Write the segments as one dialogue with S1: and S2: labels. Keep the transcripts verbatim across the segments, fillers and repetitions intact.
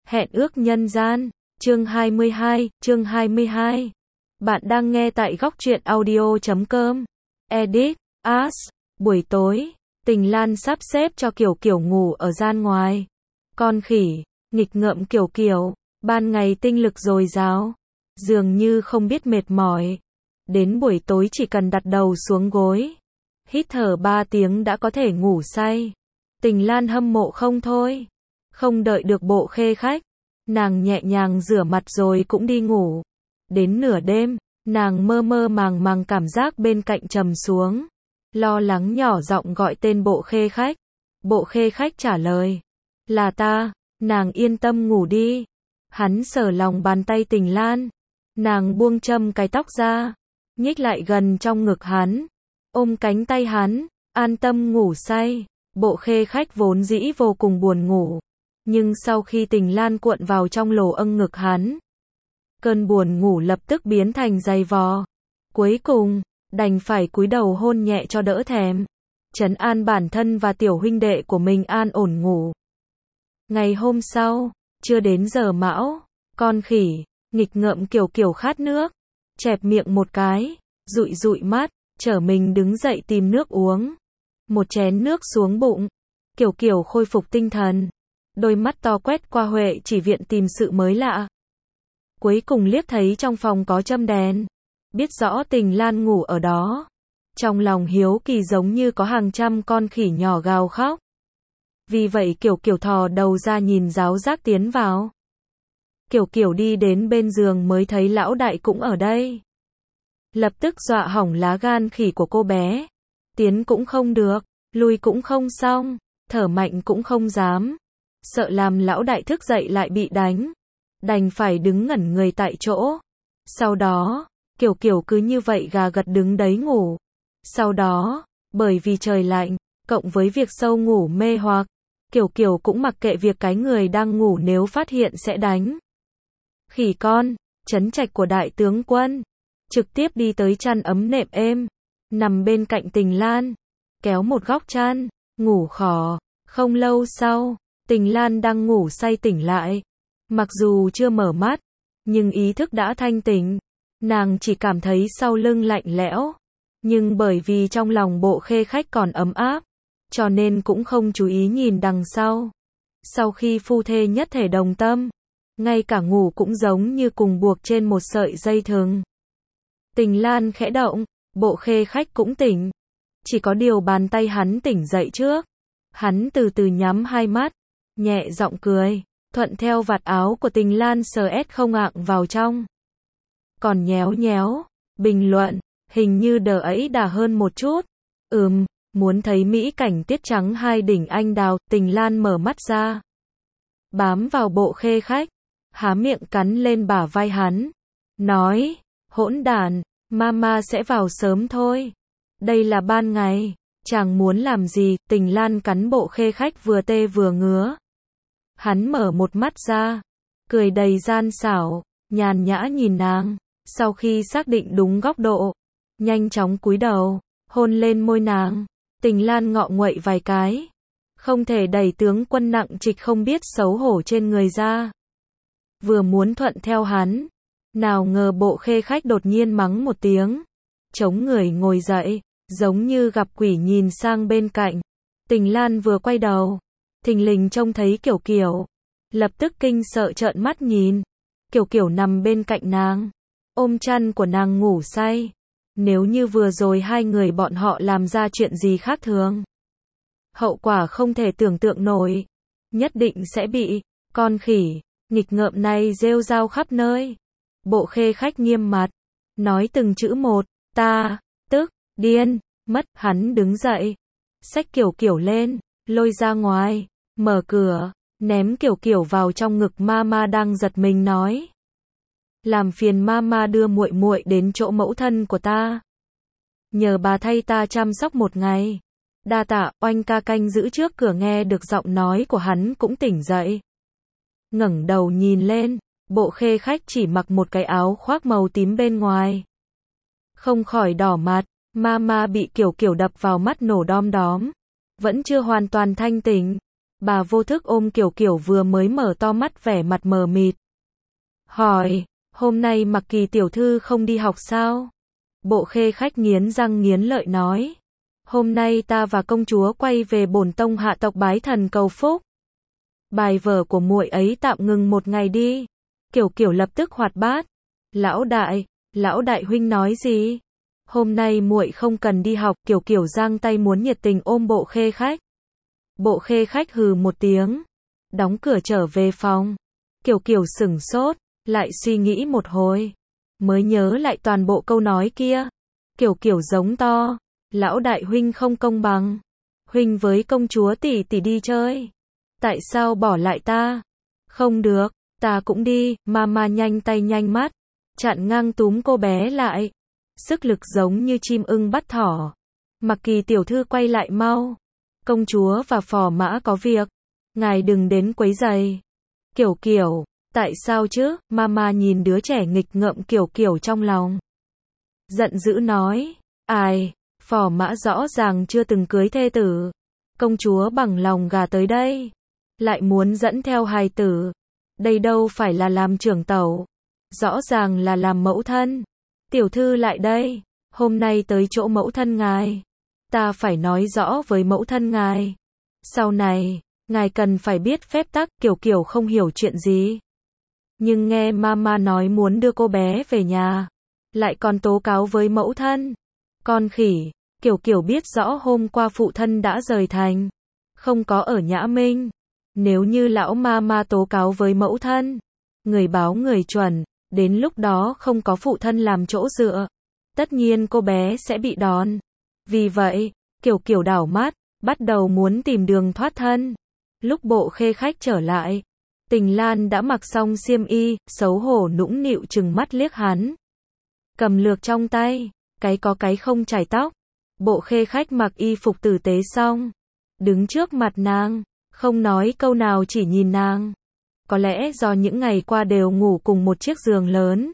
S1: Hẹn ước nhân gian, chương hai mươi hai, chương hai mươi hai. Bạn đang nghe tại góc truyện audio chấm com. Edit, As, buổi tối, Tình Lan sắp xếp cho Kiều Kiều ngủ ở gian ngoài. Con khỉ, nghịch ngợm Kiều Kiều, ban ngày tinh lực dồi dào, dường như không biết mệt mỏi. Đến buổi tối chỉ cần đặt đầu xuống gối, hít thở ba tiếng đã có thể ngủ say. Tình Lan hâm mộ không thôi. Không đợi được Bộ Khê Khách, nàng nhẹ nhàng rửa mặt rồi cũng đi ngủ. Đến nửa đêm, nàng mơ mơ màng màng cảm giác bên cạnh trầm xuống. Lo lắng nhỏ giọng gọi tên Bộ Khê Khách. Bộ Khê Khách trả lời, là ta. Nàng yên tâm ngủ đi. Hắn sờ lòng bàn tay Tình Lan. Nàng buông châm cái tóc ra, nhích lại gần trong ngực hắn, ôm cánh tay hắn, an tâm ngủ say. Bộ Khê Khách vốn dĩ vô cùng buồn ngủ, nhưng sau khi Tình Lan cuộn vào trong lồ âng ngực hắn, cơn buồn ngủ lập tức biến thành dày vò. Cuối cùng, đành phải cúi đầu hôn nhẹ cho đỡ thèm, trấn an bản thân và tiểu huynh đệ của mình an ổn ngủ. Ngày hôm sau, chưa đến giờ mão, con khỉ, nghịch ngợm Kiều Kiều khát nước, chẹp miệng một cái, dụi dụi mắt, trở mình đứng dậy tìm nước uống. Một chén nước xuống bụng, Kiều Kiều khôi phục tinh thần, đôi mắt to quét qua Huệ chỉ viện tìm sự mới lạ. Cuối cùng liếc thấy trong phòng có châm đèn, biết rõ Tình Lan ngủ ở đó. Trong lòng hiếu kỳ giống như có hàng trăm con khỉ nhỏ gào khóc. Vì vậy Kiều Kiều thò đầu ra nhìn giáo giác tiến vào. Kiều Kiều đi đến bên giường mới thấy lão đại cũng ở đây. Lập tức dọa hỏng lá gan khỉ của cô bé. Tiến cũng không được, lui cũng không xong, thở mạnh cũng không dám. Sợ làm lão đại thức dậy lại bị đánh, đành phải đứng ngẩn người tại chỗ. Sau đó, Kiều Kiều cứ như vậy gà gật đứng đấy ngủ. Sau đó, bởi vì trời lạnh, cộng với việc sâu ngủ mê hoặc, Kiều Kiều cũng mặc kệ việc cái người đang ngủ nếu phát hiện sẽ đánh. Khỉ con, trấn trạch của đại tướng quân, trực tiếp đi tới chăn ấm nệm êm, nằm bên cạnh Tình Lan, kéo một góc chăn, ngủ khò. Không lâu sau, Tình Lan đang ngủ say tỉnh lại. Mặc dù chưa mở mắt, nhưng ý thức đã thanh tỉnh. Nàng chỉ cảm thấy sau lưng lạnh lẽo, nhưng bởi vì trong lòng Bộ Khê Khách còn ấm áp, cho nên cũng không chú ý nhìn đằng sau. Sau khi phu thê nhất thể đồng tâm, ngay cả ngủ cũng giống như cùng buộc trên một sợi dây thừng. Tình Lan khẽ động, Bộ Khê Khách cũng tỉnh. Chỉ có điều bàn tay hắn tỉnh dậy trước. Hắn từ từ nhắm hai mắt, nhẹ giọng cười, thuận theo vạt áo của Tình Lan sờ ét không ạng vào trong. Còn nhéo nhéo, bình luận, hình như đờ ấy đà hơn một chút. Ừm, muốn thấy mỹ cảnh tiết trắng hai đỉnh anh đào. Tình Lan mở mắt ra, bám vào Bộ Khê Khách, há miệng cắn lên bả vai hắn, nói, hỗn đản, mama sẽ vào sớm thôi. Đây là ban ngày, chàng muốn làm gì? Tình Lan cắn Bộ Khê Khách vừa tê vừa ngứa. Hắn mở một mắt ra, cười đầy gian xảo, nhàn nhã nhìn nàng. Sau khi xác định đúng góc độ, nhanh chóng cúi đầu, hôn lên môi nàng. Tình Lan ngọ nguậy vài cái, không thể đẩy tướng quân nặng trịch không biết xấu hổ trên người ra. Vừa muốn thuận theo hắn, nào ngờ Bộ Khê Khách đột nhiên mắng một tiếng, chống người ngồi dậy, giống như gặp quỷ nhìn sang bên cạnh. Tình Lan vừa quay đầu, thình lình trông thấy Kiều Kiều, lập tức kinh sợ trợn mắt nhìn. Kiều Kiều nằm bên cạnh nàng, ôm chăn của nàng ngủ say. Nếu như vừa rồi hai người bọn họ làm ra chuyện gì khác thường, hậu quả không thể tưởng tượng nổi, nhất định sẽ bị con khỉ nghịch ngợm này rêu rao khắp nơi. Bộ Khê Khách nghiêm mặt, nói từng chữ một, ta tức điên mất. Hắn đứng dậy, xách Kiều Kiều lên, lôi ra ngoài, mở cửa, ném Kiều Kiều vào trong ngực mama đang giật mình, nói, làm phiền mama đưa muội muội đến chỗ mẫu thân của ta, nhờ bà thay ta chăm sóc một ngày. Đa tạ. Oanh ca canh giữ trước cửa nghe được giọng nói của hắn cũng tỉnh dậy, ngẩng đầu nhìn lên. Bộ Khê Khách chỉ mặc một cái áo khoác màu tím bên ngoài, không khỏi đỏ mặt. Mama bị Kiều Kiều đập vào mắt nổ đom đóm, vẫn chưa hoàn toàn thanh tỉnh. Bà vô thức ôm Kiểu Kiểu vừa mới mở to mắt vẻ mặt mờ mịt. Hỏi, hôm nay Mặc Kỳ tiểu thư không đi học sao? Bộ Khê Khách nghiến răng nghiến lợi nói. Hôm nay ta và công chúa quay về bổn tông hạ tộc bái thần cầu phúc. Bài vở của muội ấy tạm ngừng một ngày đi. Kiểu Kiểu lập tức hoạt bát. Lão đại, lão đại huynh nói gì? Hôm nay muội không cần đi học. Kiểu Kiểu giang tay muốn nhiệt tình ôm Bộ Khê Khách. Bộ Khê Khách hừ một tiếng, đóng cửa trở về phòng. Kiểu Kiểu sửng sốt, lại suy nghĩ một hồi, mới nhớ lại toàn bộ câu nói kia. Kiểu Kiểu giống to, lão đại huynh không công bằng. Huynh với công chúa tỷ tỷ đi chơi, tại sao bỏ lại ta? Không được, ta cũng đi. Mama nhanh tay nhanh mắt, chặn ngang túm cô bé lại. Sức lực giống như chim ưng bắt thỏ. Mặc Kỳ tiểu thư quay lại mau. Công chúa và phò mã có việc, ngài đừng đến quấy rầy. Kiểu Kiểu, tại sao chứ? Mama nhìn đứa trẻ nghịch ngợm Kiểu Kiểu trong lòng. Giận dữ nói, ai, phò mã rõ ràng chưa từng cưới thê tử. Công chúa bằng lòng gả tới đây, lại muốn dẫn theo hài tử. Đây đâu phải là làm trưởng tẩu, rõ ràng là làm mẫu thân. Tiểu thư lại đây, hôm nay tới chỗ mẫu thân ngài. Ta phải nói rõ với mẫu thân ngài. Sau này, ngài cần phải biết phép tắc. Kiểu Kiểu không hiểu chuyện gì. Nhưng nghe mama nói muốn đưa cô bé về nhà, lại còn tố cáo với mẫu thân. Con khỉ, Kiểu Kiểu biết rõ hôm qua phụ thân đã rời thành, không có ở Nhã Minh. Nếu như lão mama tố cáo với mẫu thân, người báo người chuẩn, đến lúc đó không có phụ thân làm chỗ dựa, tất nhiên cô bé sẽ bị đòn. Vì vậy, Kiểu Kiểu đảo mắt, bắt đầu muốn tìm đường thoát thân. Lúc Bộ Khê Khách trở lại, Tình Lan đã mặc xong xiêm y, xấu hổ nũng nịu trừng mắt liếc hắn. Cầm lược trong tay, cái có cái không chải tóc. Bộ Khê Khách mặc y phục tử tế xong, đứng trước mặt nàng, không nói câu nào chỉ nhìn nàng. Có lẽ do những ngày qua đều ngủ cùng một chiếc giường lớn.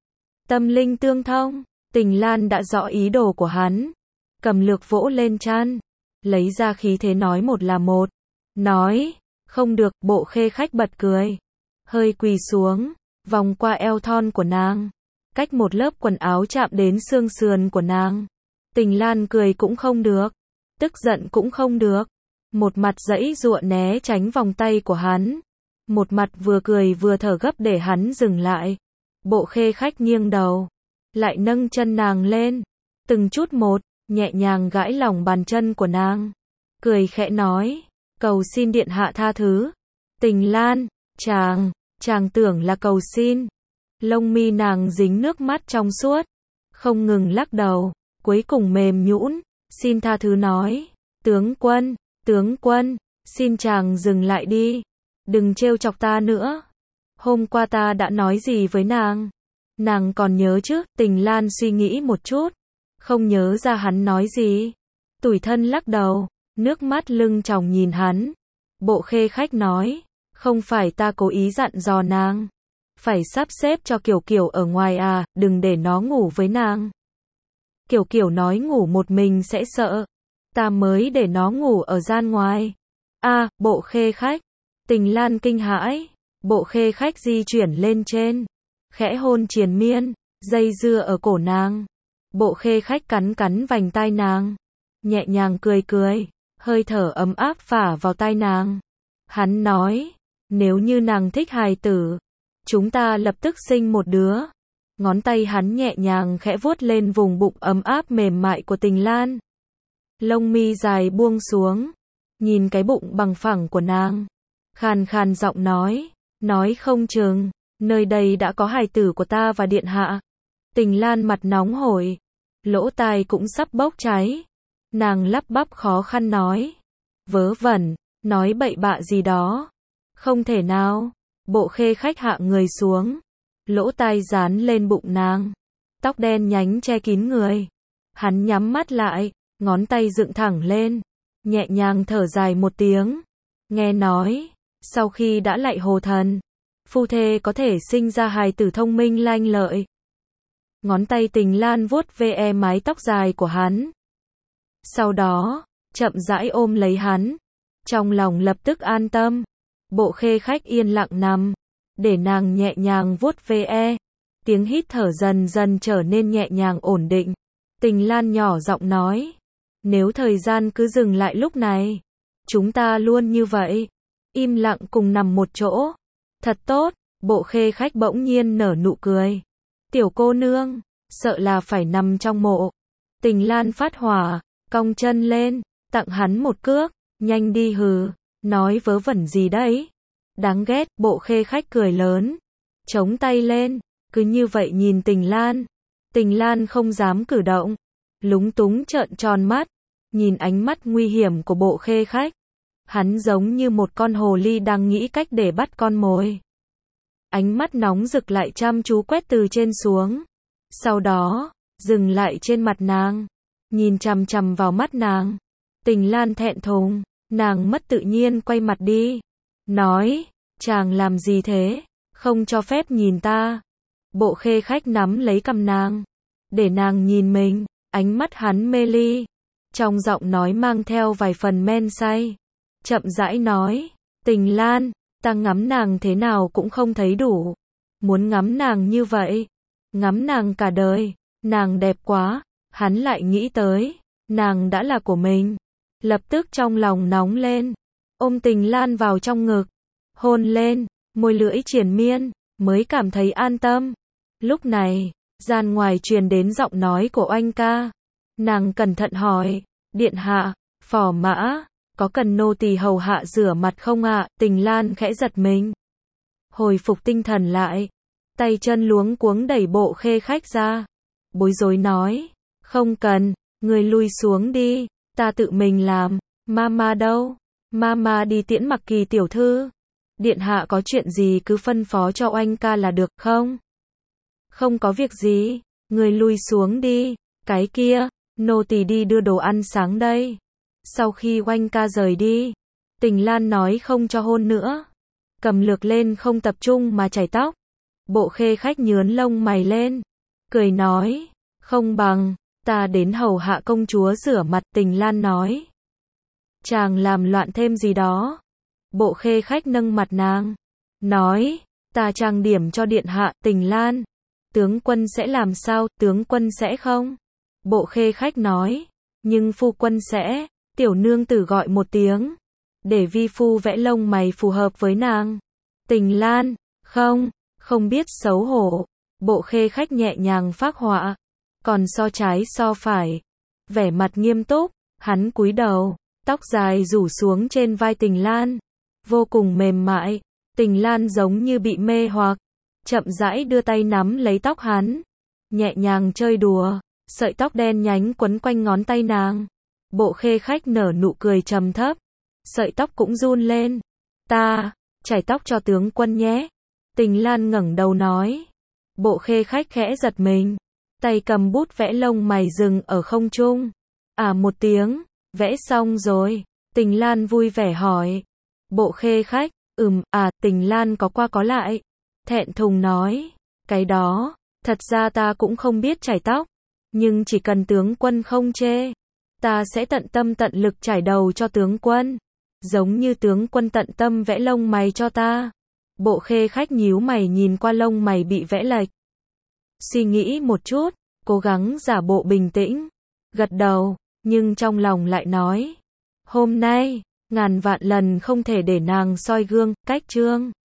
S1: Tâm linh tương thông, Tình Lan đã rõ ý đồ của hắn. Cầm lược vỗ lên chăn, lấy ra khí thế nói một là một. Nói, không được. Bộ Khê Khách bật cười, hơi quỳ xuống, vòng qua eo thon của nàng, cách một lớp quần áo chạm đến xương sườn của nàng. Tình Lan cười cũng không được, tức giận cũng không được, một mặt giãy giụa né tránh vòng tay của hắn, một mặt vừa cười vừa thở gấp để hắn dừng lại. Bộ Khê Khách nghiêng đầu, lại nâng chân nàng lên, từng chút một, nhẹ nhàng gãi lòng bàn chân của nàng, cười khẽ nói, cầu xin điện hạ tha thứ. Tình Lan, chàng, chàng tưởng là cầu xin. Lông mi nàng dính nước mắt trong suốt, không ngừng lắc đầu, cuối cùng mềm nhũn, xin tha thứ nói, tướng quân, tướng quân, xin chàng dừng lại đi, đừng trêu chọc ta nữa. Hôm qua ta đã nói gì với nàng? Nàng còn nhớ chứ? Tình Lan suy nghĩ một chút, không nhớ ra hắn nói gì. Tủi thân lắc đầu, nước mắt lưng tròng nhìn hắn. Bộ Khê Khách nói, không phải ta cố ý dặn dò nàng, phải sắp xếp cho Kiểu Kiểu ở ngoài à, đừng để nó ngủ với nàng. Kiểu Kiểu nói ngủ một mình sẽ sợ, ta mới để nó ngủ ở gian ngoài. A, à, Bộ Khê Khách. Tình Lan kinh hãi. Bộ Khê Khách di chuyển lên trên, khẽ hôn triền miên, dây dưa ở cổ nàng. Bộ Khê Khách cắn cắn vành tai nàng, nhẹ nhàng cười cười, hơi thở ấm áp phả vào tai nàng. Hắn nói, nếu như nàng thích hài tử, chúng ta lập tức sinh một đứa. Ngón tay hắn nhẹ nhàng khẽ vuốt lên vùng bụng ấm áp mềm mại của Tình Lan. Lông mi dài buông xuống, nhìn cái bụng bằng phẳng của nàng, khàn khàn giọng nói, nói không chừng, nơi đây đã có hài tử của ta và điện hạ. Tình Lan mặt nóng hổi, lỗ tai cũng sắp bốc cháy. Nàng lắp bắp khó khăn nói, vớ vẩn, nói bậy bạ gì đó. Không thể nào. Bộ Khê Khách hạ người xuống, lỗ tai dán lên bụng nàng, tóc đen nhánh che kín người. Hắn nhắm mắt lại, ngón tay dựng thẳng lên, nhẹ nhàng thở dài một tiếng. Nghe nói, sau khi đã lạy hồ thần, phu thê có thể sinh ra hài tử thông minh lanh lợi. Ngón tay Tình Lan vuốt ve mái tóc dài của hắn. Sau đó, chậm rãi ôm lấy hắn, trong lòng lập tức an tâm. Bộ khê khách yên lặng nằm, để nàng nhẹ nhàng vuốt ve. Tiếng hít thở dần dần trở nên nhẹ nhàng ổn định. Tình Lan nhỏ giọng nói, nếu thời gian cứ dừng lại lúc này, chúng ta luôn như vậy, im lặng cùng nằm một chỗ. Thật tốt, bộ khê khách bỗng nhiên nở nụ cười. Tiểu cô nương, sợ là phải nằm trong mộ. Tình Lan phát hỏa, cong chân lên, tặng hắn một cước, nhanh đi hừ, nói vớ vẩn gì đấy. Đáng ghét, bộ khê khách cười lớn, chống tay lên, cứ như vậy nhìn Tình Lan. Tình Lan không dám cử động, lúng túng trợn tròn mắt, nhìn ánh mắt nguy hiểm của bộ khê khách. Hắn giống như một con hồ ly đang nghĩ cách để bắt con mồi. Ánh mắt nóng rực lại chăm chú quét từ trên xuống. Sau đó, dừng lại trên mặt nàng, nhìn chằm chằm vào mắt nàng. Tình Lan thẹn thùng, nàng mất tự nhiên quay mặt đi, nói, chàng làm gì thế, không cho phép nhìn ta. Bộ khê khách nắm lấy cằm nàng, để nàng nhìn mình, ánh mắt hắn mê ly, trong giọng nói mang theo vài phần men say. Chậm rãi nói, Tình Lan, ta ngắm nàng thế nào cũng không thấy đủ. Muốn ngắm nàng như vậy, ngắm nàng cả đời, nàng đẹp quá. Hắn lại nghĩ tới, nàng đã là của mình. Lập tức trong lòng nóng lên, ôm Tình Lan vào trong ngực, hôn lên, môi lưỡi triền miên, mới cảm thấy an tâm. Lúc này, gian ngoài truyền đến giọng nói của Oanh ca. Nàng cẩn thận hỏi, điện hạ, phò mã, có cần nô tỳ hầu hạ rửa mặt không ạ? À? Tình Lan khẽ giật mình, hồi phục tinh thần lại, tay chân luống cuống đẩy bộ khê khách ra, bối rối nói, không cần, người lui xuống đi, ta tự mình làm. Mama đâu? Mama đi tiễn Mặc Kỳ tiểu thư. Điện hạ có chuyện gì cứ phân phó cho Oanh ca là được, không? Không có việc gì, người lui xuống đi. Cái kia, nô tỳ đi đưa đồ ăn sáng đây. Sau khi Oanh ca rời đi, Tình Lan nói không cho hôn nữa, cầm lược lên không tập trung mà chải tóc. Bộ khê khách nhướn lông mày lên, cười nói, không bằng, ta đến hầu hạ công chúa rửa mặt. Tình Lan nói, chàng làm loạn thêm gì đó. Bộ khê khách nâng mặt nàng, nói, ta trang điểm cho điện hạ. Tình Lan, tướng quân sẽ làm sao? Tướng quân sẽ không? Bộ khê khách nói, nhưng phu quân sẽ. Tiểu nương tử gọi một tiếng, để vi phu vẽ lông mày phù hợp với nàng. Tình Lan, không, không biết xấu hổ. Bộ khê khách nhẹ nhàng phác họa, còn so trái so phải, vẻ mặt nghiêm túc. Hắn cúi đầu, tóc dài rủ xuống trên vai Tình Lan, vô cùng mềm mại. Tình Lan giống như bị mê hoặc, chậm rãi đưa tay nắm lấy tóc hắn, nhẹ nhàng chơi đùa, sợi tóc đen nhánh quấn quanh ngón tay nàng. Bộ khê khách nở nụ cười trầm thấp, sợi tóc cũng run lên. Ta, chải tóc cho tướng quân nhé. Tình Lan ngẩng đầu nói. Bộ khê khách khẽ giật mình, tay cầm bút vẽ lông mày dừng ở không trung. À một tiếng, vẽ xong rồi. Tình Lan vui vẻ hỏi. Bộ khê khách, ừm, à. Tình Lan có qua có lại, thẹn thùng nói, cái đó, thật ra ta cũng không biết chải tóc, nhưng chỉ cần tướng quân không chê, ta sẽ tận tâm tận lực chải đầu cho tướng quân, giống như tướng quân tận tâm vẽ lông mày cho ta. Bộ khê khách nhíu mày nhìn qua lông mày bị vẽ lệch, suy nghĩ một chút, cố gắng giả bộ bình tĩnh, gật đầu, nhưng trong lòng lại nói, hôm nay, ngàn vạn lần không thể để nàng soi gương. Cách chương